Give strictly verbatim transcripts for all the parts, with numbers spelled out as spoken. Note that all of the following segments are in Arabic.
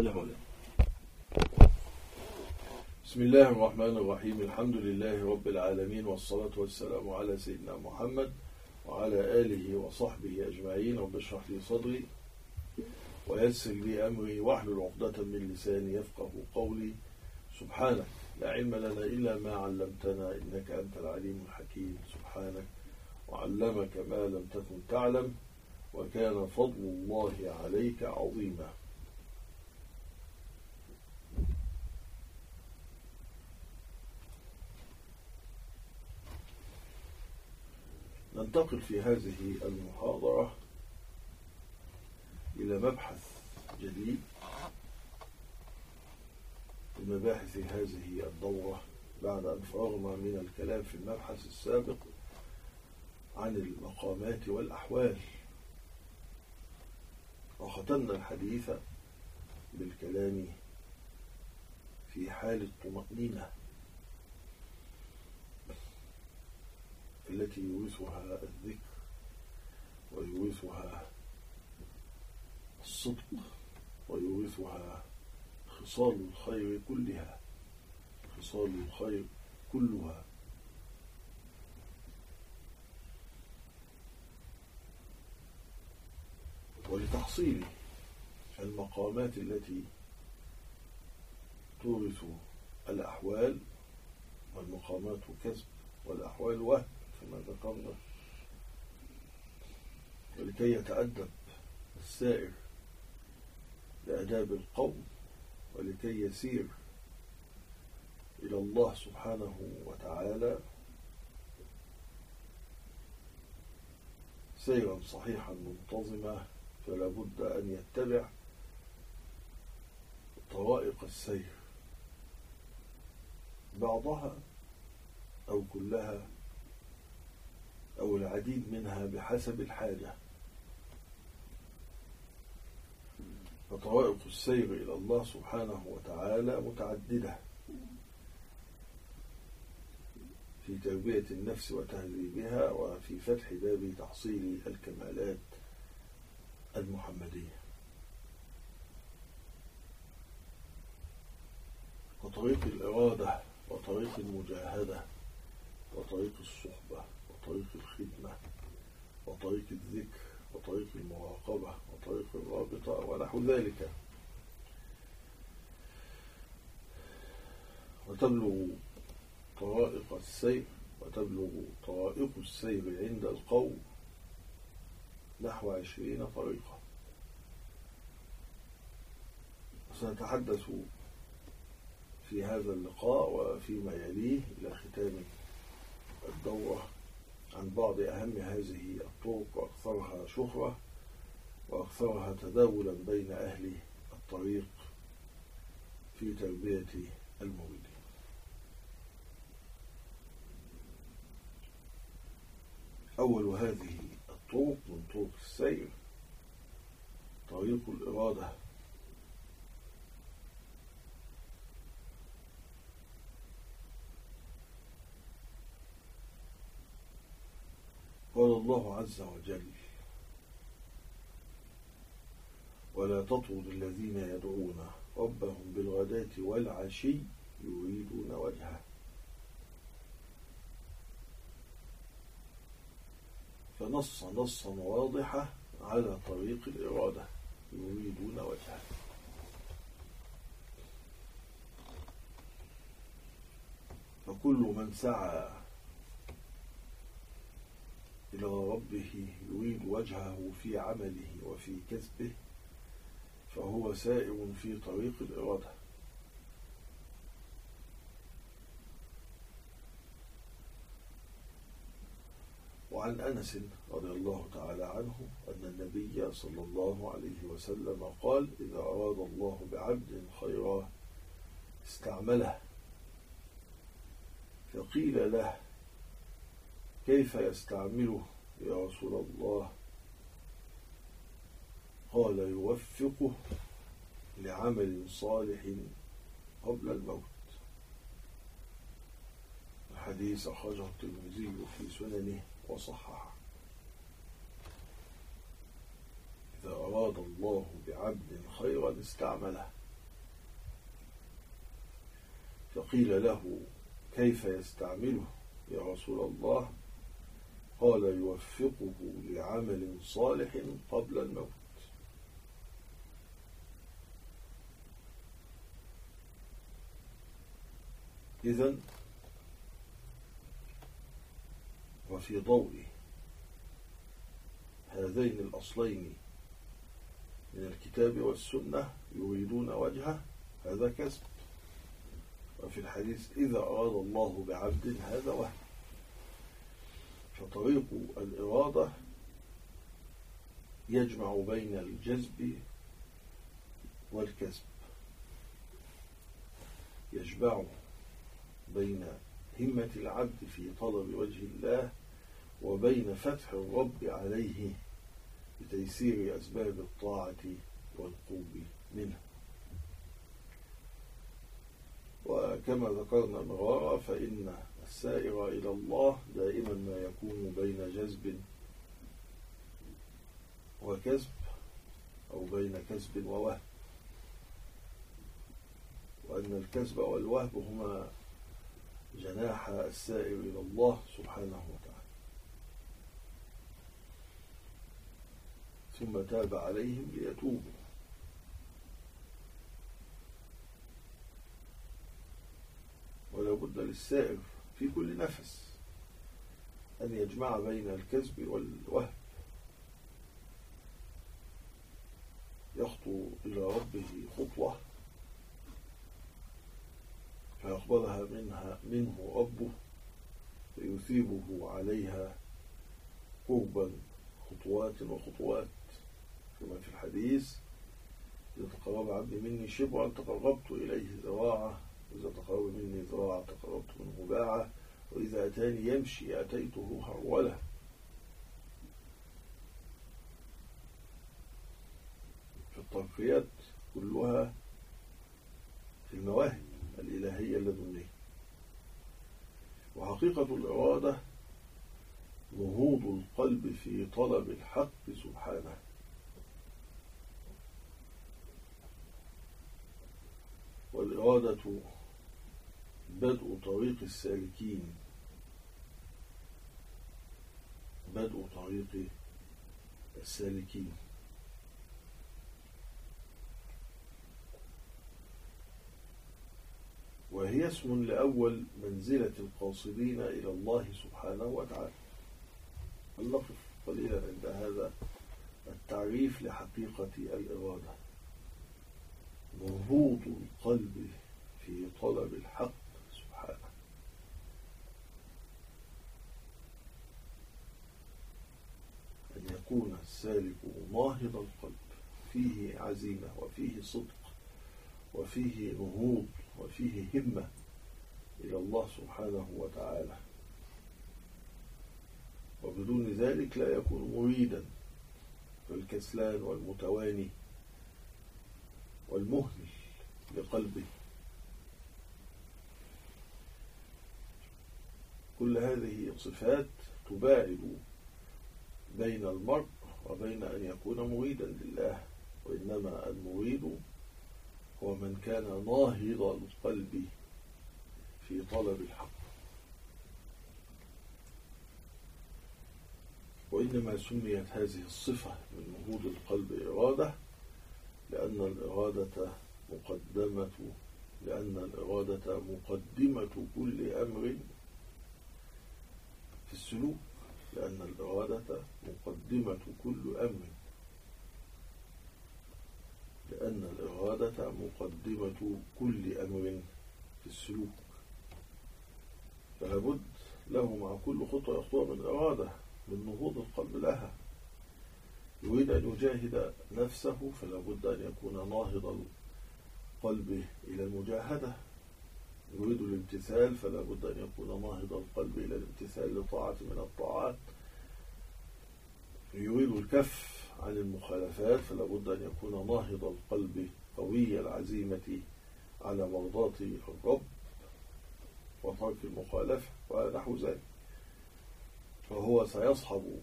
قل يا مولانا. بسم الله الرحمن الرحيم. الحمد لله رب العالمين، والصلاة والسلام على سيدنا محمد وعلى آله وصحبه أجمعين. رب اشرح لي صدري ويسر لي أمري واحلل عقدة من لساني يفقه قولي. سبحانك لا علم لنا إلا ما علمتنا إنك أنت العليم الحكيم. سبحانك وعلمك ما لم تكن تعلم وكان فضل الله عليك عظيما. ننتقل في هذه المحاضرة إلى مبحث جديد من مباحث هذه الدورة، بعد أن فرغنا من الكلام في المبحث السابق عن المقامات والأحوال، وختمنا الحديث بالكلام في حال الطمأنينة التي يورثها الذكر ويورثها الصدق ويورثها خصال الخير كلها خصال الخير كلها. ولتحصيل المقامات التي تورث الأحوال، والمقامات كسب والأحوال وهم كما ذكرنا، ولكي يتأدب السائر لآداب القوم، ولكي يسير إلى الله سبحانه وتعالى سيرا صحيحا منتظما، فلا بد أن يتبع طرائق السير، بعضها أو كلها أو العديد منها بحسب الحاجة. فطرائق السير إلى الله سبحانه وتعالى متعددة في تربية النفس وتهذيبها، وفي فتح باب تحصيل الكمالات المحمدية. وطريق الإرادة وطريق المجاهدة وطريق الصحبة وطريق الخدمة وطريق الذكر وطريق المراقبة وطريق الرابطة ونحو ذلك. وتبلغ طرائق السير وتبلغ طرائق السير عند القوم نحو عشرين طريقة. سنتحدث في هذا اللقاء وفيما يليه إلى ختام الدورة عن بعض أهم هذه الطرق وأكثرها شهرة وأكثرها تداولا بين أهل الطريق في تربية المريدين. أول هذه الطرق من طرق السير طريق الإرادة. قال الله عز وجل: ولا تطرد الذين يدعون ربهم بالغداة والعشي يريدون وجهه. فنص نصا واضحا على طريق الإرادة يريدون وجهه. فكل من سعى إلى ربه يريد وجهه في عمله وفي كسبه فهو سائر في طريق الإرادة. وعن أنس رضي الله تعالى عنه أن النبي صلى الله عليه وسلم قال: إذا أراد الله بعبد خيرا استعمله. فقيل له: كيف يستعمله يا رسول الله؟ قال: يوفقه لعمل صالح قبل الموت. الحديث أخرجه الترمذي في سننه وصححه. إذا أراد الله بعبد خيرا استعمله، فقيل له كيف يستعمله يا رسول الله؟ قال يوفقه لعمل صالح قبل الموت. إذن وفي ضوء هذين الأصلين من الكتاب والسنة يريدون وجهه هذا كسب، وفي الحديث إذا أراد الله بعبد هذا وهم. فطريق الإرادة يجمع بين الجذب والكسب، يجمع بين همة العبد في طلب وجه الله وبين فتح الرب عليه بتيسير أسباب الطاعة والقرب منه. وكما ذكرنا مرارا فإن السائر إلى الله دائما ما يكون بين جذب وكسب أو بين كسب ووهب، وأن الكسب والوهب هما جناح السائر إلى الله سبحانه وتعالى. ثم تاب عليهم ليتوبوا. ولا بد للسائر في كل نفس أن يجمع بين الكسب والوهب، يخطو إلى ربه خطوة فيقبلها منها منه ربه فيثيبه عليها قربا خطوات وخطوات، كما في الحديث إذا تقرب عبدي مني شبرا تقربت إليه ذراعا، إذا تقرب مني ذراعا تقربت منه باعا، وإذا أتاني يمشي أتيته هرولة. فالترقيات كلها في المواهب الإلهية اللدنية. وحقيقة الإرادة نهوض القلب في طلب الحق سبحانه، والإرادة بدء طريق السالكين، بدء طريق السالكين. وهي اسم لأول منزلة القاصدين إلى الله سبحانه وتعالى. نقف قليلا عند هذا التعريف لحقيقة الإرادة. نهوض القلب في طلب الحق سبحانه. أن يكون السالك ناهض القلب، فيه عزيمة وفيه صدق وفيه نهوض وفيه همة إلى الله سبحانه وتعالى، وبدون ذلك لا يكون مريدا، فالكسلان والمتواني والمهمل لقلبه. كل هذه صفات تباعد بين المرء وبين أن يكون مريدا لله، وإنما المريد هو من كان ناهض القلب في طلب الحق. وإنما سميت هذه الصفة من نهوض القلب إرادة لأن الإرادة مقدمة لأن الإرادة مقدمة كل أمر في السلوك، لأن الإرادة مقدمة كل أمر لأن الإرادة مقدمة كل أمر في السلوك. فلابد له مع كل خطوة يخطوها من إرادة، من نهوض القلب لها. يريد أن يجاهد نفسه فلابد أن يكون ناهض القلب إلى المجاهدة. يريد الامتثال فلابد أن يكون ناهض القلب إلى الامتثال لطاعة من الطاعات. يريد الكف عن المخالفات فلابد أن يكون ناهض القلب قوي العزيمة على مرضاة الرب وترك المخالفة ونحو ذلك. فهو سيصحب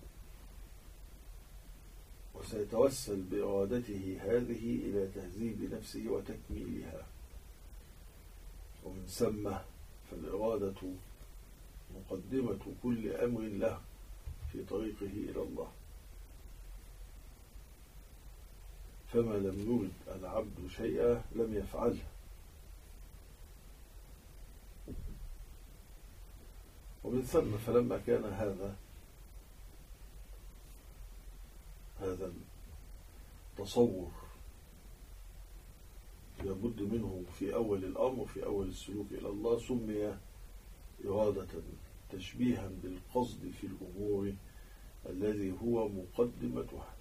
وسيتوسل بإرادته هذه إلى تهذيب نفسه وتكميلها. ومن ثم فالإرادة مقدمة كل أمر له في طريقه إلى الله، فما لم يرد العبد شيئا لم يفعله. ومن ثم فلما كان هذا هذا التصور لابد منه في أول الأمر، في أول السلوك إلى الله، سمي إرادة تشبيها بالقصد في الأمور الذي هو مقدمتها.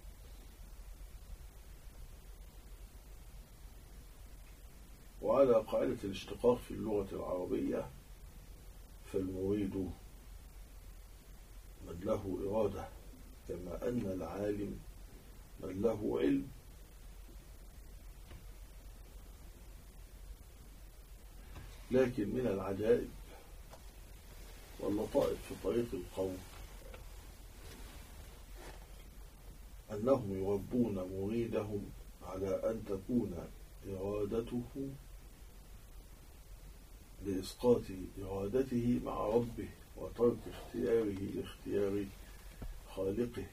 وعلى قاعدة الاشتقاق في اللغة العربية فالمريد من له إرادة، كما أن العالم من له علم. لكن من العجائب واللطائف في طريق القوم أنهم يربون مريدهم على أن تكون إرادته لإسقاط إرادته مع ربه وترك اختياره لاختيار خالقه،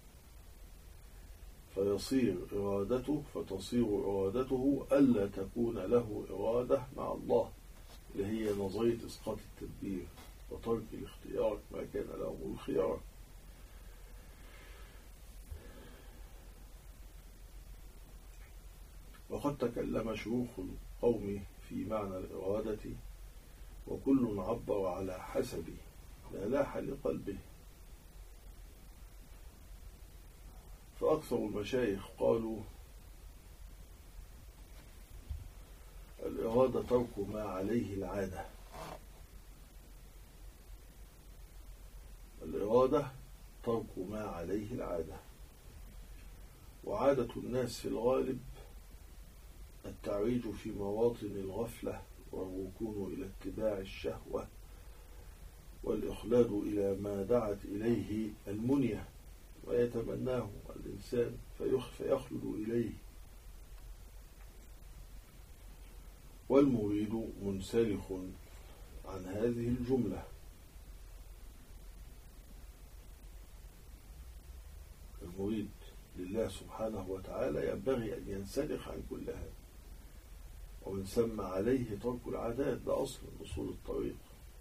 فيصير إرادته فتصير إرادته ألا تكون له إرادة مع الله، اللي هي نظرية إسقاط التدبير وترك الاختيار ما كان له الخيار. وقد تكلم شيوخ القوم في معنى الإرادة، وكل عبر على حسب ما لاح لقلبه. فأكثر المشايخ قالوا الإرادة ترك ما عليه العادة، الإرادة ترك ما عليه العادة، وعادة الناس في الغالب التعريج في مواطن الغفلة والركون إلى اتباع الشهوة والإخلاد إلى ما دعت إليه المنية ويتمناه الإنسان فيخلد إليه. والمريد منسلخ عن هذه الجملة، المريد لله سبحانه وتعالى ينبغي أن ينسلخ عن كل هذا، ومن ثم عليه ترك العادات، ده أصل أصول الطريق،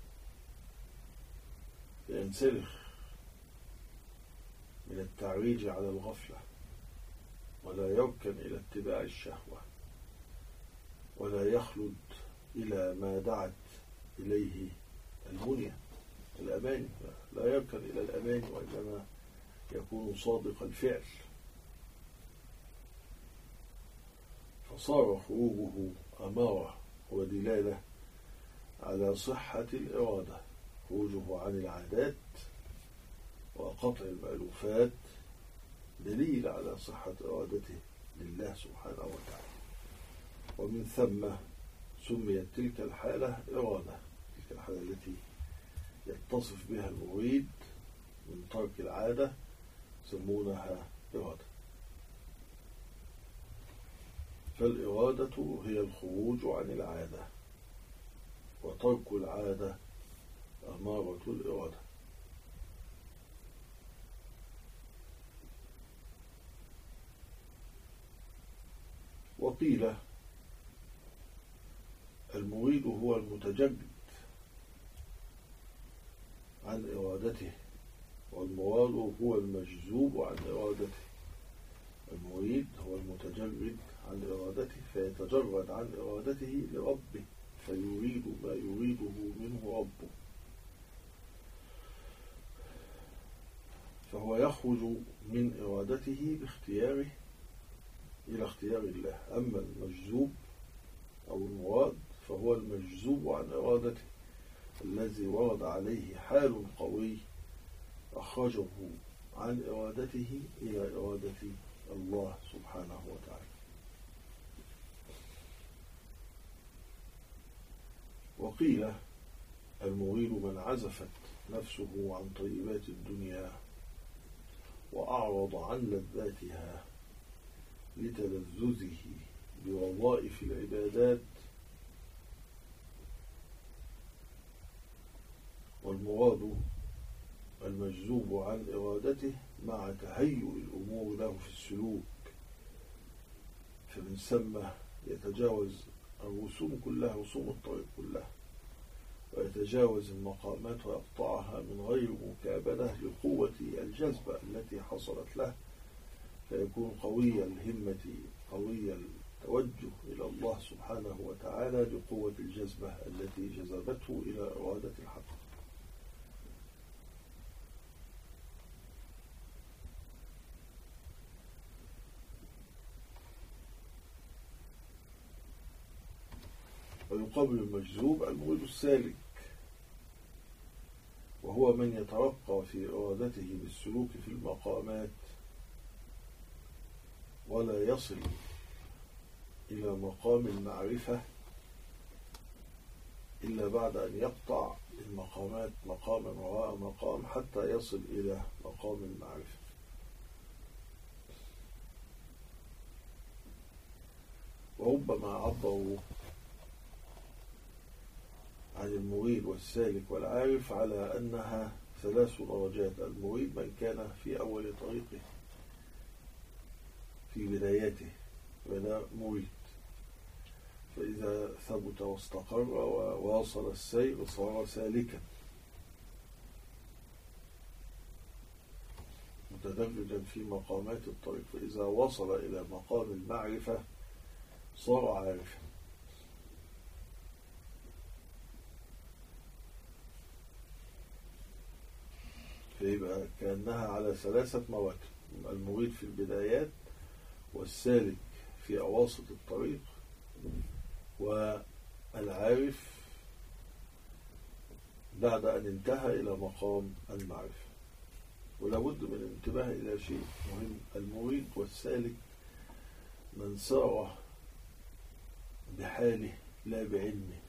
ينسلخ من التعريج على الغفلة، ولا يركن إلى اتباع الشهوة، ولا يخلد إلى ما دعت إليه المنية الأماني، لا يركن إلى الأماني وإنما يكون صادق الفعل. فصار خروجه أمارة ودلالة على صحة الإرادة، خروجه عن العادات وقطع المألوفات دليل على صحة إرادته لله سبحانه وتعالى. ومن ثم سميت تلك الحالة إرادة، تلك الحالة التي يتصف بها المريد من ترك العادة يسمونها إرادة. فالإرادة هي الخروج عن العادة، وترك العادة أمارة الإرادة. وقيل المريد هو المتجدد عن إرادته، والمراد هو المجذوب عن إرادته. المريد هو المتجرد عن إرادته فيتجرد عن إرادته لربه، فيريد ما يريده منه ربه، فهو يخرج من إرادته باختياره إلى اختيار الله. أما المجذوب أو المراد فهو المجذوب عن إرادته، الذي ورد عليه حال قوي أخرجه عن إرادته إلى إرادة الله سبحانه وتعالى. وقيل المريد من عزفت نفسه عن طيبات الدنيا وأعرض عن لذاتها لتلذذه بوظائف العبادات والمراد المجذوب عن إرادته مع تهيؤ الأمور له في السلوك، فمن ثم يتجاوز الرسوم كلها، رسوم الطريق كلها، ويتجاوز المقامات ويقطعها من غير مكابدة لقوة الجذبة التي حصلت له، فيكون قوي الهمة قوي التوجه إلى الله سبحانه وتعالى لقوة الجذبة التي جذبته إلى إرادة الحق. ويقابل المجذوب المريد السالك، وهو من يترقى في إرادته بالسلوك في المقامات ولا يصل إلى مقام المعرفة إلا بعد أن يقطع المقامات مقاما وراء مقام حتى يصل إلى مقام المعرفة. وربما عبروا عن المريد والسالك والعارف على أنها ثلاث درجات. المريد من كان في أول طريقه في بدايته ولا مريد، فإذا ثبت واستقر وواصل السير صار سالكا متدرجا في مقامات الطريق، فإذا وصل إلى مقام المعرفة صار عارفا. فيبقى كأنها على ثلاثة مراتب: المريد في البدايات، والسالك في أواسط الطريق، والعارف بعد أن انتهى إلى مقام المعرفة. ولابد من الانتباه إلى شيء مهم: المريد والسالك من سار بحاله لا بعلمه،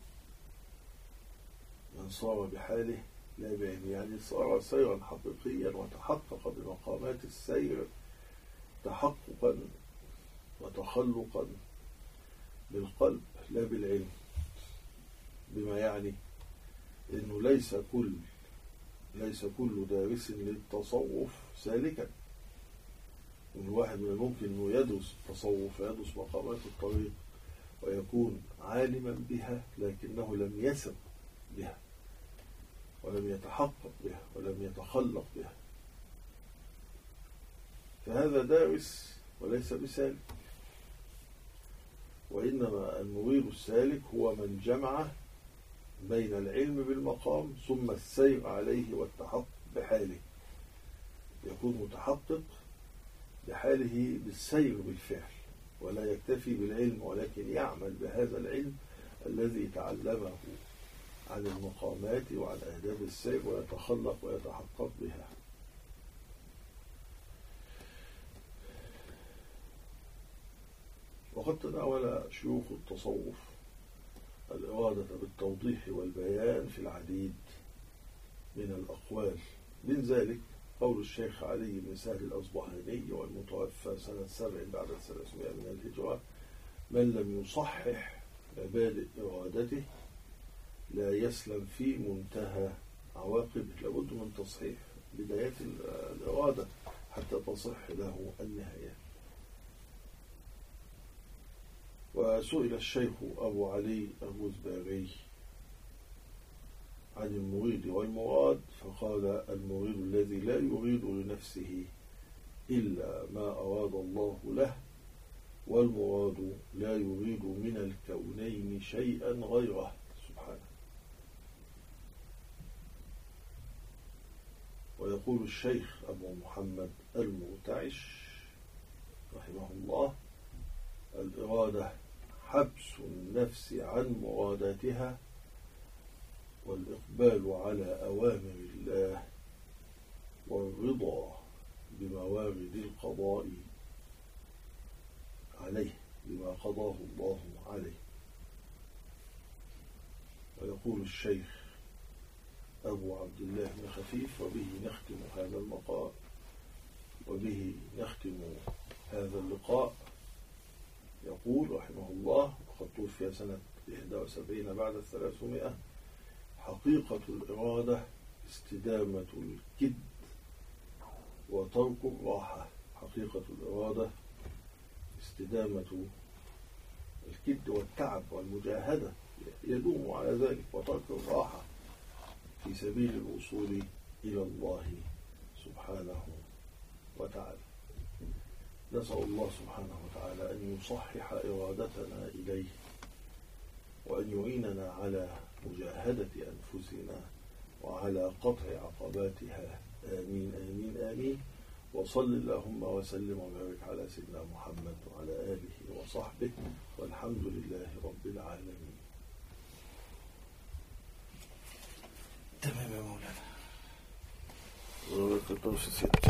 من صار بحاله لا بعلمه، يعني صار سيرا حقيقيا وتحقق بمقامات السير تحققا وتخلقا بالقلب لا بالعلم، بما يعني انه ليس كل ليس كل دارس للتصوف سالكا. الواحد من الممكن انه يدرس التصوف ويدرس مقامات الطريق ويكون عالما بها لكنه لم يسر بها ولم يتحقق بها ولم يتخلق بها، فهذا دارس وليس بسالك. وإنما المريد السالك هو من جمع بين العلم بالمقام ثم السير عليه والتحقق بحاله، يكون متحقق بحاله بالسير بالفعل، ولا يكتفي بالعلم ولكن يعمل بهذا العلم الذي تعلمه عن المقامات وعن آداب السير ويتخلق ويتحقق بها. وقد تناول شيوخ التصوف الإرادة بالتوضيح والبيان في العديد من الأقوال، من ذلك قول الشيخ علي بن سهل الأصبهاني والمتوفى سنة سبع بعد الثلاثمائة من الهجرة: من لم يصحح مبادئ إرادته لا يسلم في منتهى عواقبه. لابد من تصحيح بدايات الإرادة حتى تصح له النهاية. وسئل الشيخ أبو علي الروزباري عن المريد والمراد فقال: المريد الذي لا يريد لنفسه إلا ما أراد الله له، والمراد لا يريد من الكونين شيئا غيره سبحانه. ويقول الشيخ أبو محمد المرتعش رحمه الله: الإرادة حبس النفس عن مراداتها والإقبال على أوامر الله والرضا بموارد القضاء عليه بما قضاه الله عليه. ويقول الشيخ أبو عبد الله بن خفيف: وبه نختم هذا المقام وبه نختم هذا اللقاء. يقول رحمه الله: وقد توفي سنة إحدى وسبعين بعد الثلاثمائة، حقيقة الإرادة استدامة الكد وترك الراحة. حقيقة الإرادة استدامة الكد والتعب والمجاهدة، يدوم على ذلك، وترك الراحة في سبيل الوصول إلى الله سبحانه وتعالى. نسأل الله سبحانه وتعالى أن يصحح إرادتنا إليه، وأن يعيننا على مجاهدة أنفسنا وعلى قطع عقباتها. آمين آمين آمين. وصل اللهم وسلم وبارك على سيدنا محمد وعلى آله وصحبه، والحمد لله رب العالمين. تمام يا مولانا. وبركاته.